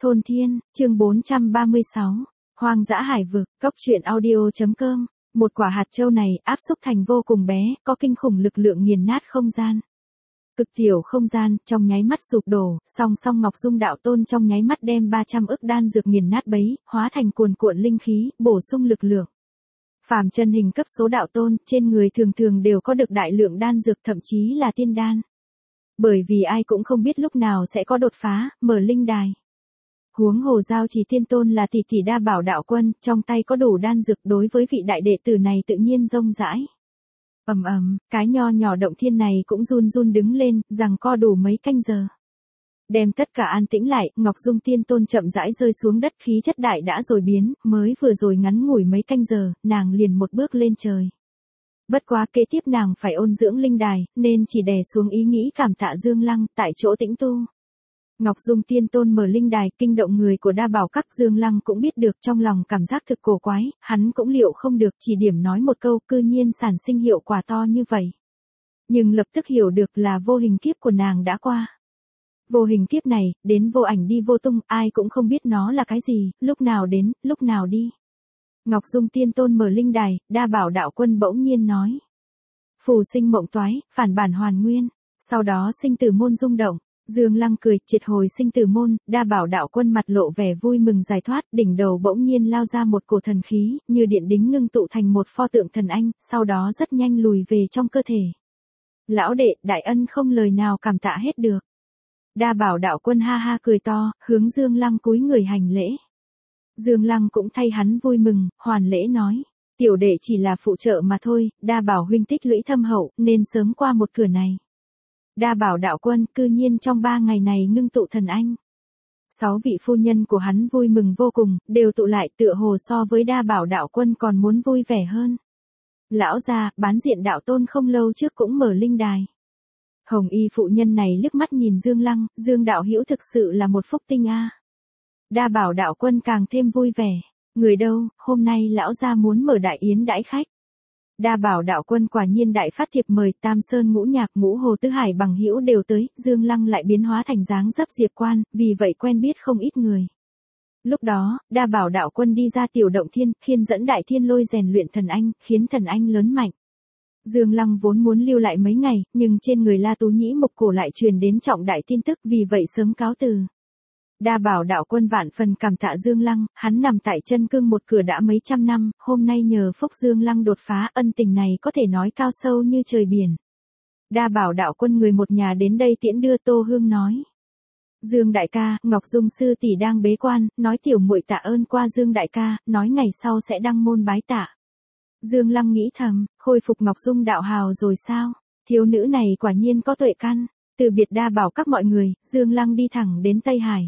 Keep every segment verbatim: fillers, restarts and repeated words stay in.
Thôn Thiên, chương bốn trăm ba mươi sáu, Hoang dã hải vực, cốc truyện audio.com, một quả hạt châu này áp xúc thành vô cùng bé, có kinh khủng lực lượng nghiền nát không gian. Cực tiểu không gian, trong nháy mắt sụp đổ, song song Ngọc Dung đạo tôn trong nháy mắt đem ba trăm ức đan dược nghiền nát bấy, hóa thành cuồn cuộn linh khí, bổ sung lực lượng. Phàm chân hình cấp số đạo tôn, trên người thường thường đều có được đại lượng đan dược thậm chí là tiên đan. Bởi vì ai cũng không biết lúc nào sẽ có đột phá, mở linh đài. Huống hồ Giao Trì Tiên Tôn là tỷ tỷ Đa Bảo đạo quân, trong tay có đủ đan dược, đối với vị đại đệ tử này tự nhiên rông rãi. Ầm ầm, cái nho nhỏ động thiên này cũng run run đứng lên, giằng co đủ mấy canh giờ. Đem tất cả an tĩnh lại, Ngọc Dung Tiên Tôn chậm rãi rơi xuống đất, khí chất đại đã rồi biến, mới vừa rồi ngắn ngủi mấy canh giờ, nàng liền một bước lên trời. Bất quá kế tiếp nàng phải ôn dưỡng linh đài, nên chỉ đè xuống ý nghĩ cảm tạ Dương Lăng, tại chỗ tĩnh tu. Ngọc Dung Tiên Tôn mở linh đài, kinh động người của Đa Bảo Các. Dương Lăng cũng biết được, trong lòng cảm giác thực cổ quái, hắn cũng liệu không được, chỉ điểm nói một câu, cư nhiên sản sinh hiệu quả to như vậy. Nhưng lập tức hiểu được là vô hình kiếp của nàng đã qua. Vô hình kiếp này, đến vô ảnh đi vô tung, ai cũng không biết nó là cái gì, lúc nào đến, lúc nào đi. Ngọc Dung Tiên Tôn mở linh đài, Đa Bảo đạo quân bỗng nhiên nói. Phù sinh mộng toái, phản bản hoàn nguyên, sau đó sinh tử môn rung động. Dương Lăng cười, triệt hồi sinh tử môn, Đa Bảo đạo quân mặt lộ vẻ vui mừng giải thoát, đỉnh đầu bỗng nhiên lao ra một cổ thần khí, như điện đính ngưng tụ thành một pho tượng thần anh, sau đó rất nhanh lùi về trong cơ thể. Lão đệ, đại ân không lời nào cảm tạ hết được. Đa Bảo đạo quân ha ha cười to, hướng Dương Lăng cúi người hành lễ. Dương Lăng cũng thay hắn vui mừng, hoàn lễ nói, tiểu đệ chỉ là phụ trợ mà thôi, Đa Bảo huynh tích lũy thâm hậu, nên sớm qua một cửa này. Đa Bảo đạo quân cư nhiên trong ba ngày này ngưng tụ thần anh. Sáu vị phu nhân của hắn vui mừng vô cùng, đều tụ lại, tựa hồ so với Đa Bảo đạo quân còn muốn vui vẻ hơn. Lão gia, bán diện đạo tôn không lâu trước cũng mở linh đài. Hồng y phụ nhân này liếc mắt nhìn Dương Lăng, Dương đạo hữu thực sự là một phúc tinh a. Đa Bảo đạo quân càng thêm vui vẻ. Người đâu, hôm nay lão gia muốn mở đại yến đãi khách. Đa Bảo đạo quân quả nhiên đại phát thiệp mời, Tam Sơn Ngũ Nhạc Ngũ Hồ Tứ Hải bằng hữu đều tới, Dương Lăng lại biến hóa thành dáng dấp Diệp Quan, vì vậy quen biết không ít người. Lúc đó, Đa Bảo đạo quân đi ra tiểu động thiên, khiên dẫn đại thiên lôi rèn luyện thần anh, khiến thần anh lớn mạnh. Dương Lăng vốn muốn lưu lại mấy ngày, nhưng trên người La Tú Nhĩ Mục Cổ lại truyền đến trọng đại tin tức, vì vậy sớm cáo từ. Đa Bảo đạo quân vạn phần cảm tạ Dương Lăng, hắn nằm tại chân cương một cửa đã mấy trăm năm, hôm nay nhờ phúc Dương Lăng đột phá, ân tình này có thể nói cao sâu như trời biển. Đa Bảo đạo quân người một nhà đến đây tiễn đưa. Tô Hương nói. Dương đại ca, Ngọc Dung sư tỷ đang bế quan, nói tiểu muội tạ ơn qua Dương đại ca, nói ngày sau sẽ đăng môn bái tạ. Dương Lăng nghĩ thầm, khôi phục Ngọc Dung đạo hào rồi sao? Thiếu nữ này quả nhiên có tuệ căn. Từ biệt Đa Bảo các mọi người, Dương Lăng đi thẳng đến Tây Hải.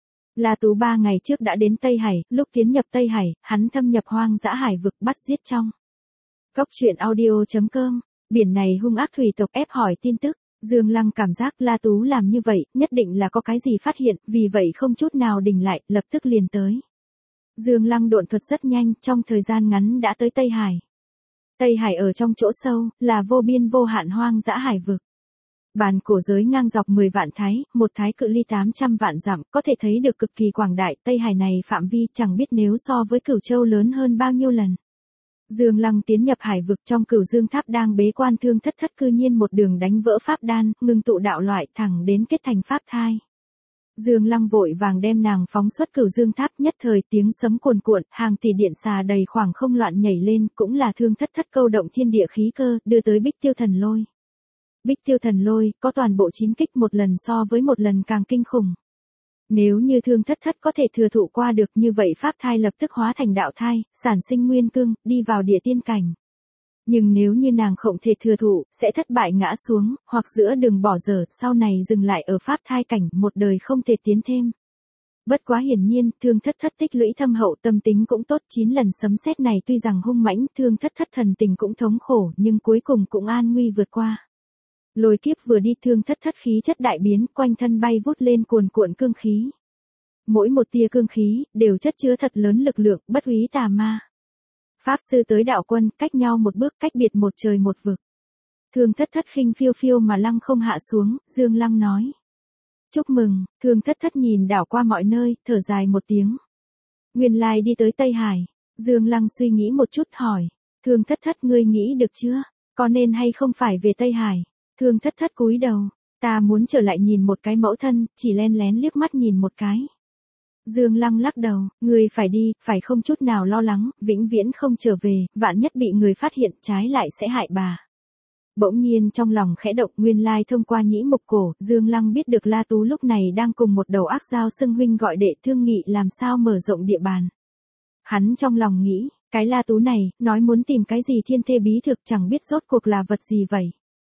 La Tú ba ngày trước đã đến Tây Hải, lúc tiến nhập Tây Hải, hắn thâm nhập hoang dã hải vực, bắt giết trong. Cốc truyện audio.com, biển này hung ác thủy tộc ép hỏi tin tức. Dương Lăng cảm giác La Tú làm như vậy, nhất định là có cái gì phát hiện, vì vậy không chút nào đình lại, lập tức liền tới. Dương Lăng độn thuật rất nhanh, trong thời gian ngắn đã tới Tây Hải. Tây Hải ở trong chỗ sâu, là vô biên vô hạn hoang dã hải vực. Bàn cổ giới ngang dọc mười vạn thái, một thái cự ly tám trăm vạn dặm, có thể thấy được cực kỳ quảng đại, Tây Hải này phạm vi chẳng biết nếu so với Cửu Châu lớn hơn bao nhiêu lần. Dương Lăng tiến nhập hải vực, trong Cửu Dương Tháp đang bế quan Thương Thất Thất cư nhiên một đường đánh vỡ pháp đan, ngưng tụ đạo loại thẳng đến kết thành pháp thai. Dương Lăng vội vàng đem nàng phóng xuất Cửu Dương Tháp, nhất thời tiếng sấm cuồn cuộn, hàng tỷ điện xà đầy khoảng không loạn nhảy lên, cũng là Thương Thất Thất câu động thiên địa khí cơ, đưa tới Bích Tiêu Thần Lôi. Bích Tiêu Thần Lôi, có toàn bộ chín kích, một lần so với một lần càng kinh khủng. Nếu như Thương Thất Thất có thể thừa thụ qua được, như vậy pháp thai lập tức hóa thành đạo thai, sản sinh nguyên cương, đi vào địa tiên cảnh. Nhưng nếu như nàng không thể thừa thụ, sẽ thất bại ngã xuống, hoặc giữa đường bỏ dở, sau này dừng lại ở pháp thai cảnh, một đời không thể tiến thêm. Bất quá hiển nhiên, Thương Thất Thất tích lũy thâm hậu, tâm tính cũng tốt, chín lần sấm sét này tuy rằng hung mãnh, Thương Thất Thất thần tình cũng thống khổ, nhưng cuối cùng cũng an nguy vượt qua. Lôi kiếp vừa đi, Thương Thất Thất khí chất đại biến, quanh thân bay vút lên cuồn cuộn cương khí. Mỗi một tia cương khí, đều chất chứa thật lớn lực lượng, bất úy tà ma. Pháp sư tới đạo quân, cách nhau một bước, cách biệt một trời một vực. Thương Thất Thất khinh phiêu phiêu mà lăng không hạ xuống, Dương Lăng nói. Chúc mừng, Thương Thất Thất nhìn đảo qua mọi nơi, thở dài một tiếng. Nguyên lai đi tới Tây Hải. Dương Lăng suy nghĩ một chút hỏi. Thương Thất Thất ngươi nghĩ được chưa? Có nên hay không phải về Tây Hải? Thương Thất Thất cúi đầu. Ta muốn trở lại nhìn một cái mẫu thân, chỉ len lén liếc mắt nhìn một cái. Dương Lăng lắc đầu, ngươi phải đi, phải không chút nào lo lắng, vĩnh viễn không trở về, vạn nhất bị người phát hiện trái lại sẽ hại bà. Bỗng nhiên trong lòng khẽ động, nguyên lai thông qua nhĩ mục cổ, Dương Lăng biết được La Tú lúc này đang cùng một đầu ác dao xưng huynh gọi đệ thương nghị làm sao mở rộng địa bàn. Hắn trong lòng nghĩ, cái La Tú này, nói muốn tìm cái gì thiên thê bí thực chẳng biết rốt cuộc là vật gì vậy.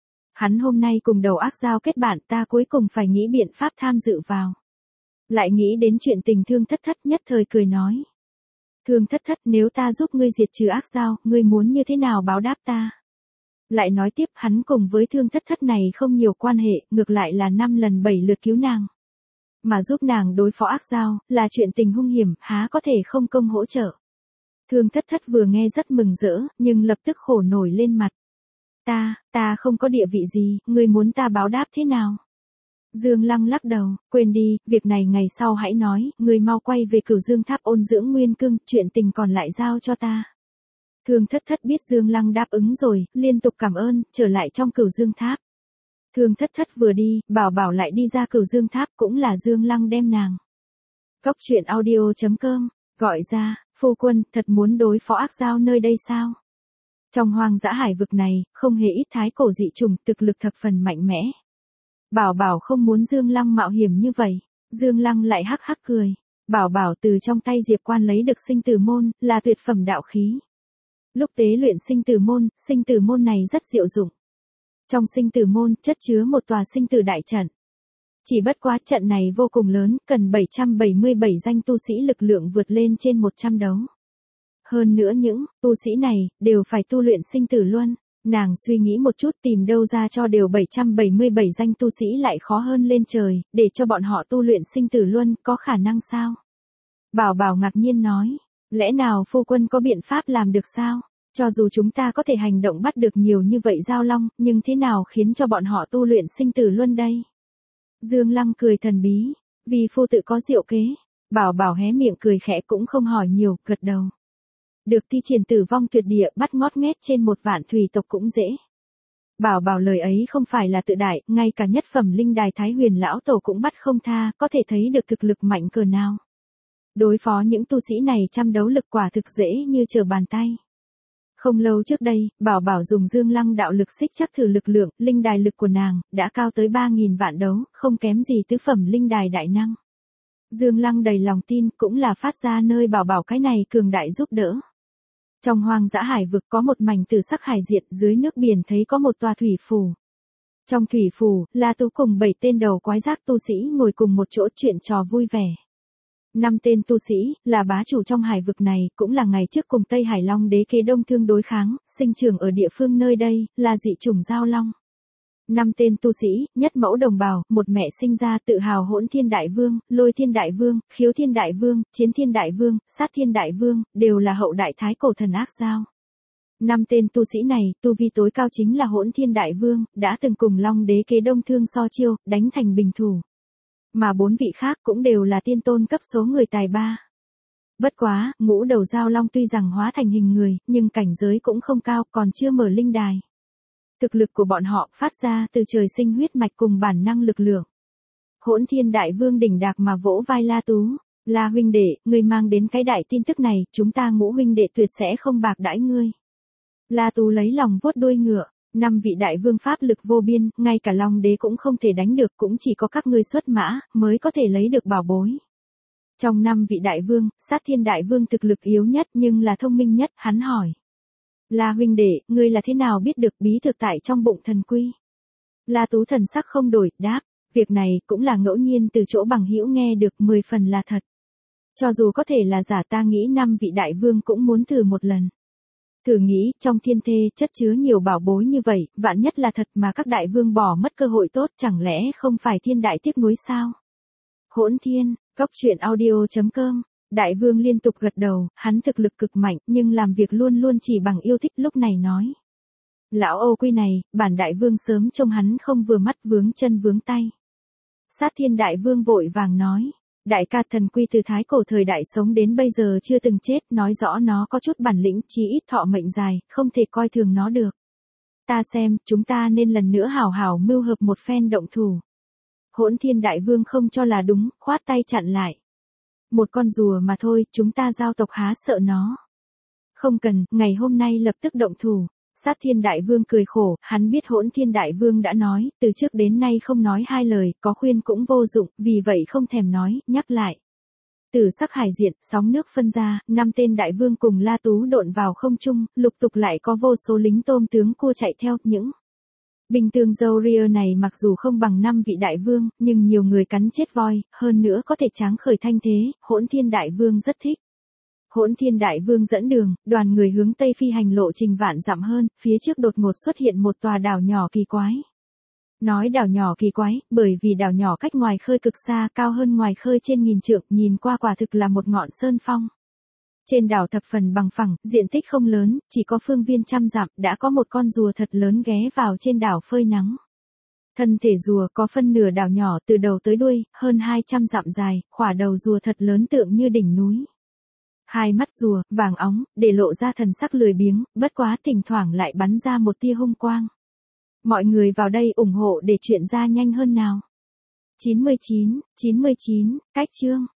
Hắn hôm nay cùng đầu ác dao kết bạn, ta cuối cùng phải nghĩ biện pháp tham dự vào. Lại nghĩ đến chuyện tình Thương Thất Thất, nhất thời cười nói. Thương Thất Thất, nếu ta giúp ngươi diệt trừ ác dao, ngươi muốn như thế nào báo đáp ta? Lại nói tiếp, hắn cùng với Thương Thất Thất này không nhiều quan hệ, ngược lại là năm lần bảy lượt cứu nàng. Mà giúp nàng đối phó ác dao, là chuyện tình hung hiểm, há có thể không công hỗ trợ. Thương Thất Thất vừa nghe rất mừng rỡ, nhưng lập tức khổ nổi lên mặt. Ta, ta không có địa vị gì, ngươi muốn ta báo đáp thế nào? Dương Lăng lắc đầu, quên đi, việc này ngày sau hãy nói, ngươi mau quay về Cửu Dương Tháp ôn dưỡng nguyên cương, chuyện tình còn lại giao cho ta. Thương Thất Thất biết Dương Lăng đáp ứng rồi, liên tục cảm ơn, trở lại trong Cửu Dương Tháp. Thương Thất Thất vừa đi, Bảo Bảo lại đi ra Cửu Dương Tháp, cũng là Dương Lăng đem nàng. Cốc truyện audio chấm com, gọi ra, phu quân, thật muốn đối phó ác dao nơi đây sao? Trong hoang dã hải vực này, không hề ít thái cổ dị trùng, thực lực thập phần mạnh mẽ. Bảo Bảo không muốn Dương Lăng mạo hiểm như vậy, Dương Lăng lại hắc hắc cười. Bảo Bảo từ trong tay Diệp Quan lấy được sinh tử môn, là tuyệt phẩm đạo khí. Lúc tế luyện sinh tử môn, sinh tử môn này rất diệu dụng. Trong sinh tử môn, chất chứa một tòa sinh tử đại trận. Chỉ bất quá trận này vô cùng lớn, cần bảy trăm bảy mươi bảy danh tu sĩ lực lượng vượt lên trên một trăm đấu. Hơn nữa những tu sĩ này, đều phải tu luyện sinh tử luân. Nàng suy nghĩ một chút tìm đâu ra cho đều bảy trăm bảy mươi bảy danh tu sĩ lại khó hơn lên trời, để cho bọn họ tu luyện sinh tử luân, có khả năng sao? Bảo Bảo ngạc nhiên nói, lẽ nào phu quân có biện pháp làm được sao? Cho dù chúng ta có thể hành động bắt được nhiều như vậy giao long, nhưng thế nào khiến cho bọn họ tu luyện sinh tử luân đây? Dương Lăng cười thần bí, vì phu tự có diệu kế. Bảo Bảo hé miệng cười khẽ cũng không hỏi nhiều, gật đầu. Được thi triển tử vong tuyệt địa, bắt ngót nghét trên một vạn thủy tộc cũng dễ. Bảo Bảo lời ấy không phải là tự đại, ngay cả nhất phẩm linh đài Thái Huyền lão tổ cũng bắt không tha, có thể thấy được thực lực mạnh cỡ nào. Đối phó những tu sĩ này trăm đấu lực quả thực dễ như trở bàn tay. Không lâu trước đây, Bảo Bảo dùng Dương Lăng đạo lực xích chắc thử lực lượng, linh đài lực của nàng, đã cao tới ba nghìn vạn đấu, không kém gì tứ phẩm linh đài đại năng. Dương Lăng đầy lòng tin, cũng là phát ra nơi Bảo Bảo cái này cường đại giúp đỡ. Trong hoang dã hải vực có một mảnh tử sắc hải diện, dưới nước biển thấy có một tòa thủy phù. Trong thủy phù, La Tú cùng bảy tên đầu quái giác tu sĩ ngồi cùng một chỗ chuyện trò vui vẻ. Năm tên tu sĩ, là bá chủ trong hải vực này, cũng là ngày trước cùng Tây Hải Long đế kế Đông Thương đối kháng, sinh trưởng ở địa phương nơi đây, là dị chủng giao long. Năm tên tu sĩ, nhất mẫu đồng bào, một mẹ sinh ra tự hào Hỗn Thiên Đại Vương, Lôi Thiên Đại Vương, Khiếu Thiên Đại Vương, Chiến Thiên Đại Vương, Sát Thiên Đại Vương, đều là hậu đại thái cổ thần ác giao. Năm tên tu sĩ này, tu vi tối cao chính là Hỗn Thiên Đại Vương, đã từng cùng Long đế kế Đông Thương so chiêu, đánh thành bình thủ. Mà bốn vị khác cũng đều là tiên tôn cấp số người tài ba. Bất quá, ngũ đầu giao long tuy rằng hóa thành hình người, nhưng cảnh giới cũng không cao, còn chưa mở linh đài. Thực lực của bọn họ phát ra từ trời sinh huyết mạch cùng bản năng lực lượng. Hỗn Thiên Đại Vương đỉnh đạc mà vỗ vai La Tú. La huynh đệ, ngươi mang đến cái đại tin tức này, chúng ta ngũ huynh đệ tuyệt sẽ không bạc đãi ngươi. La Tú lấy lòng vuốt đuôi ngựa. Năm vị đại vương pháp lực vô biên, ngay cả Long đế cũng không thể đánh được, cũng chỉ có các ngươi xuất mã, mới có thể lấy được bảo bối. Trong năm vị đại vương, Sát Thiên Đại Vương thực lực yếu nhất nhưng là thông minh nhất, hắn hỏi. La huynh đệ, ngươi là thế nào biết được bí thực tại trong bụng thần quy? La Tú thần sắc không đổi, đáp, việc này cũng là ngẫu nhiên từ chỗ bằng hữu nghe được, mười phần là thật. Cho dù có thể là giả, ta nghĩ năm vị đại vương cũng muốn thử một lần. Thử nghĩ, trong thiên thê chất chứa nhiều bảo bối như vậy, vạn nhất là thật mà các đại vương bỏ mất cơ hội tốt, chẳng lẽ không phải thiên đại tiếc nuối sao? Hỗn Thiên, Cốc truyện audio chấm com. Đại vương liên tục gật đầu, hắn thực lực cực mạnh, nhưng làm việc luôn luôn chỉ bằng yêu thích, lúc này nói. Lão Âu Quy này, bản đại vương sớm trông hắn không vừa mắt vướng chân vướng tay. Sát Thiên Đại Vương vội vàng nói. Đại ca thần quy từ thái cổ thời đại sống đến bây giờ chưa từng chết, nói rõ nó có chút bản lĩnh, chí ít thọ mệnh dài, không thể coi thường nó được. Ta xem, chúng ta nên lần nữa hảo hảo mưu hợp một phen động thủ. Hỗn Thiên Đại Vương không cho là đúng, khoát tay chặn lại. Một con rùa mà thôi, chúng ta giao tộc há sợ nó. Không cần, ngày hôm nay lập tức động thủ. Sát Thiên Đại Vương cười khổ, hắn biết Hỗn Thiên Đại Vương đã nói, từ trước đến nay không nói hai lời, có khuyên cũng vô dụng, vì vậy không thèm nói, nhắc lại. Tử sắc hải diện, sóng nước phân ra, năm tên đại vương cùng La Tú độn vào không trung, lục tục lại có vô số lính tôm tướng cua chạy theo, những binh tướng Zoria này mặc dù không bằng năm vị đại vương, nhưng nhiều người cắn chết voi, hơn nữa có thể tráng khởi thanh thế, Hỗn Thiên Đại Vương rất thích. Hỗn Thiên Đại Vương dẫn đường, đoàn người hướng tây phi hành lộ trình vạn dặm hơn, phía trước đột ngột xuất hiện một tòa đảo nhỏ kỳ quái. Nói đảo nhỏ kỳ quái, bởi vì đảo nhỏ cách ngoài khơi cực xa, cao hơn ngoài khơi trên nghìn trượng, nhìn qua quả thực là một ngọn sơn phong. Trên đảo thập phần bằng phẳng, diện tích không lớn, chỉ có phương viên trăm dặm, đã có một con rùa thật lớn ghé vào trên đảo phơi nắng. Thân thể rùa có phân nửa đảo nhỏ từ đầu tới đuôi, hơn hai trăm dặm dài, khỏa đầu rùa thật lớn tượng như đỉnh núi. Hai mắt rùa, vàng óng, để lộ ra thần sắc lười biếng, bất quá thỉnh thoảng lại bắn ra một tia hung quang. Mọi người vào đây ủng hộ để chuyện ra nhanh hơn nào. chín mươi chín, chín mươi chín, cách chương.